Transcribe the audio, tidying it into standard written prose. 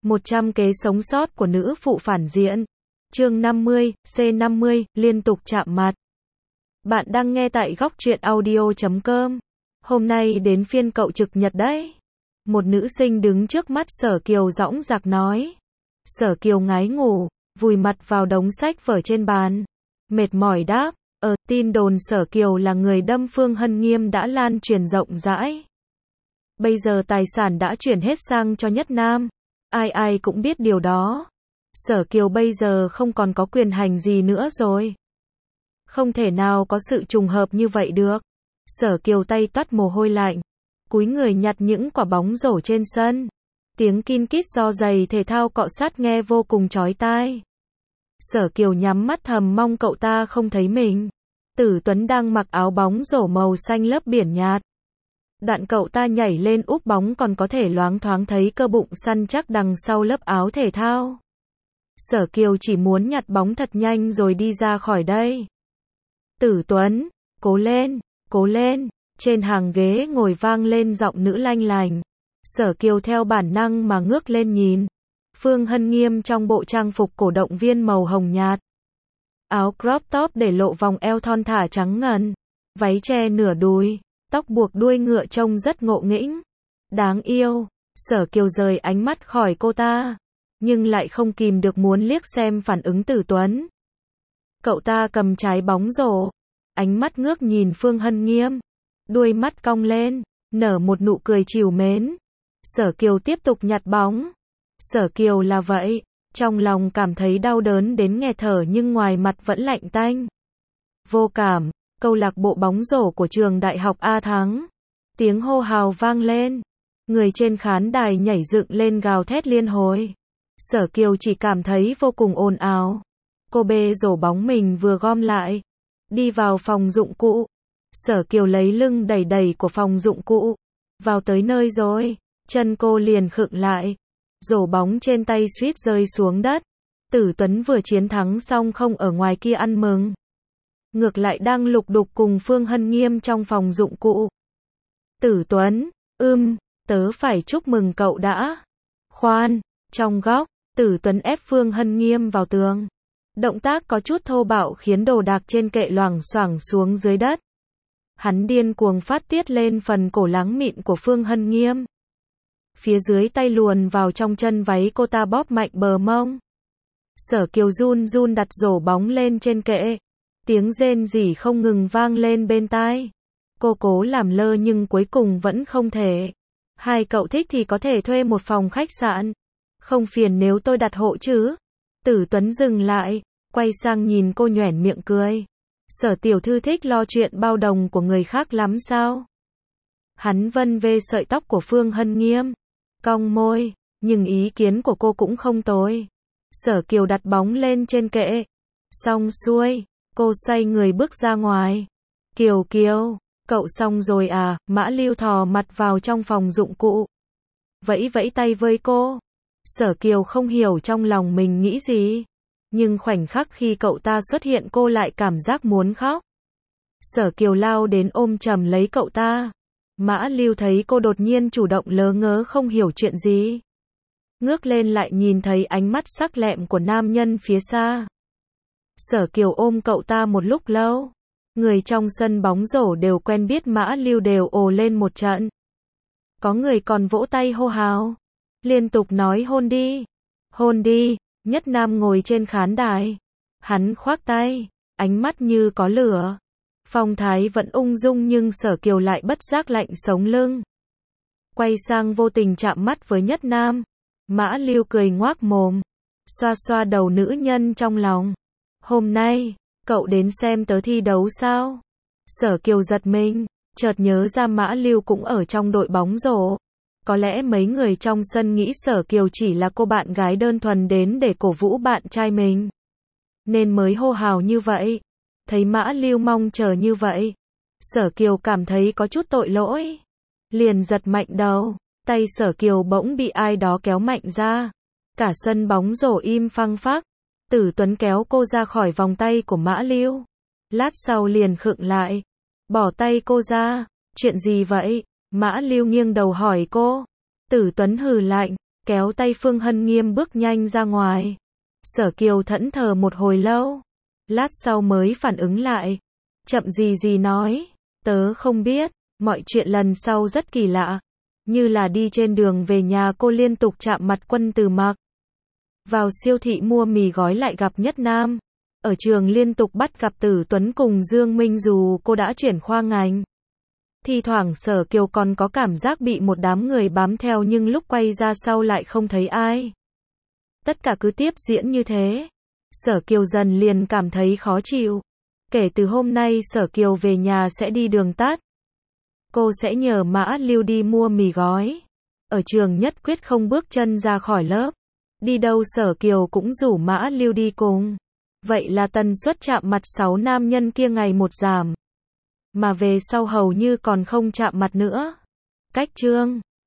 100 kế sống sót của nữ phụ phản diện. Chương 50, C50, liên tục chạm mặt. Bạn đang nghe tại góc truyện audio.com. Hôm nay đến phiên cậu trực nhật đấy. Một nữ sinh đứng trước mắt Sở Kiều dõng dạc nói. Sở Kiều ngái ngủ, vùi mặt vào đống sách vở trên bàn. Mệt mỏi đáp, tin đồn Sở Kiều là người đâm Phương Hân Nghiêm đã lan truyền rộng rãi. Bây giờ tài sản đã chuyển hết sang cho Nhất Nam. Ai ai cũng biết điều đó. Sở Kiều bây giờ không còn có quyền hành gì nữa rồi. Không thể nào có sự trùng hợp như vậy được. Sở Kiều tay toát mồ hôi lạnh, cúi người nhặt những quả bóng rổ trên sân. Tiếng kin kít do giày thể thao cọ sát nghe vô cùng chói tai. Sở Kiều nhắm mắt thầm mong cậu ta không thấy mình. Tử Tuấn đang mặc áo bóng rổ màu xanh lớp biển nhạt. Đoạn cậu ta nhảy lên úp bóng còn có thể loáng thoáng thấy cơ bụng săn chắc đằng sau lớp áo thể thao. Sở Kiều chỉ muốn nhặt bóng thật nhanh rồi đi ra khỏi đây. Tử Tuấn, cố lên, cố lên. Trên hàng ghế ngồi vang lên giọng nữ lanh lành. Sở Kiều theo bản năng mà ngước lên nhìn. Phương Hân Nghiêm trong bộ trang phục cổ động viên màu hồng nhạt. Áo crop top để lộ vòng eo thon thả trắng ngần. Váy che nửa đùi, tóc buộc đuôi ngựa trông rất ngộ nghĩnh. Đáng yêu. Sở Kiều rời ánh mắt khỏi cô ta, nhưng lại không kìm được muốn liếc xem phản ứng Tử Tuấn. Cậu ta cầm trái bóng rổ, ánh mắt ngước nhìn Phương Hân Nghiêm, đuôi mắt cong lên, nở một nụ cười trìu mến. Sở Kiều tiếp tục nhặt bóng. Sở Kiều là vậy, trong lòng cảm thấy đau đớn đến nghẹt thở nhưng ngoài mặt vẫn lạnh tanh. Vô cảm, câu lạc bộ bóng rổ của trường đại học A thắng. Tiếng hô hào vang lên. Người trên khán đài nhảy dựng lên gào thét liên hồi. Sở Kiều chỉ cảm thấy vô cùng ồn ào. Cô bê rổ bóng mình vừa gom lại, đi vào phòng dụng cụ. Sở Kiều lấy lưng đẩy đẩy của phòng dụng cụ. Vào tới nơi rồi, chân cô liền khựng lại. Rổ bóng trên tay suýt rơi xuống đất. Tử Tuấn vừa chiến thắng xong không ở ngoài kia ăn mừng. Ngược lại đang lục đục cùng Phương Hân Nghiêm trong phòng dụng cụ. Tử Tuấn, tớ phải chúc mừng cậu đã. Khoan, trong góc, Tử Tuấn ép Phương Hân Nghiêm vào tường. Động tác có chút thô bạo khiến đồ đạc trên kệ loảng xoảng xuống dưới đất. Hắn điên cuồng phát tiết lên phần cổ láng mịn của Phương Hân Nghiêm. Phía dưới tay luồn vào trong chân váy cô ta bóp mạnh bờ mông. Sở Kiều run run đặt rổ bóng lên trên kệ. Tiếng rên rỉ không ngừng vang lên bên tai. Cô cố làm lơ nhưng cuối cùng vẫn không thể. Hai cậu thích thì có thể thuê một phòng khách sạn. Không phiền nếu tôi đặt hộ chứ? Tử Tuấn dừng lại, quay sang nhìn cô nhoẻn miệng cười. Sở tiểu thư thích lo chuyện bao đồng của người khác lắm sao? Hắn vân vê sợi tóc của Phương Hân Nghiêm, cong môi, nhưng ý kiến của cô cũng không tồi. Sở Kiều đặt bóng lên trên kệ. Xong xuôi, cô xoay người bước ra ngoài. Kiều Kiều, cậu xong rồi à? Mã Lưu thò mặt vào trong phòng dụng cụ, vẫy vẫy tay với cô. Sở Kiều không hiểu trong lòng mình nghĩ gì, nhưng khoảnh khắc khi cậu ta xuất hiện cô lại cảm giác muốn khóc. Sở Kiều lao đến ôm chầm lấy cậu ta. Mã Lưu thấy cô đột nhiên chủ động lớ ngớ không hiểu chuyện gì. Ngước lên lại nhìn thấy ánh mắt sắc lẹm của nam nhân phía xa. Sở Kiều ôm cậu ta một lúc lâu. Người trong sân bóng rổ đều quen biết Mã Lưu đều ồ lên một trận. Có người còn vỗ tay hô hào, liên tục nói hôn đi, hôn đi. Nhất Nam ngồi trên khán đài. Hắn khoác tay, ánh mắt như có lửa. Phong thái vẫn ung dung nhưng Sở Kiều lại bất giác lạnh sống lưng. Quay sang vô tình chạm mắt với Nhất Nam. Mã Lưu cười ngoác mồm, xoa xoa đầu nữ nhân trong lòng. Hôm nay, cậu đến xem tớ thi đấu sao? Sở Kiều giật mình, chợt nhớ ra Mã Lưu cũng ở trong đội bóng rổ. Có lẽ mấy người trong sân nghĩ Sở Kiều chỉ là cô bạn gái đơn thuần đến để cổ vũ bạn trai mình, nên mới hô hào như vậy. Thấy Mã Lưu mong chờ như vậy, Sở Kiều cảm thấy có chút tội lỗi. Liền giật mạnh đầu, tay Sở Kiều bỗng bị ai đó kéo mạnh ra. Cả sân bóng rổ im phăng phắc. Tử Tuấn kéo cô ra khỏi vòng tay của Mã Lưu. Lát sau liền khựng lại, bỏ tay cô ra. Chuyện gì vậy? Mã Lưu nghiêng đầu hỏi cô. Tử Tuấn hừ lạnh, kéo tay Phương Hân Nghiêm bước nhanh ra ngoài. Sở Kiều thẫn thờ một hồi lâu, lát sau mới phản ứng lại, chậm gì nói, tớ không biết, mọi chuyện lần sau rất kỳ lạ, như là đi trên đường về nhà cô liên tục chạm mặt Quân Từ Mặc. Vào siêu thị mua mì gói lại gặp Nhất Nam, ở trường liên tục bắt gặp Tử Tuấn cùng Dương Minh dù cô đã chuyển khoa ngành. Thi thoảng Sở Kiều còn có cảm giác bị một đám người bám theo nhưng lúc quay ra sau lại không thấy ai. Tất cả cứ tiếp diễn như thế. Sở Kiều dần liền cảm thấy khó chịu. Kể từ hôm nay Sở Kiều về nhà sẽ đi đường tắt. Cô sẽ nhờ Mã Lưu đi mua mì gói. Ở trường nhất quyết không bước chân ra khỏi lớp. Đi đâu Sở Kiều cũng rủ Mã Lưu đi cùng. Vậy là tần suất chạm mặt 6 nam nhân kia ngày một giảm. Mà về sau hầu như còn không chạm mặt nữa. Cách chương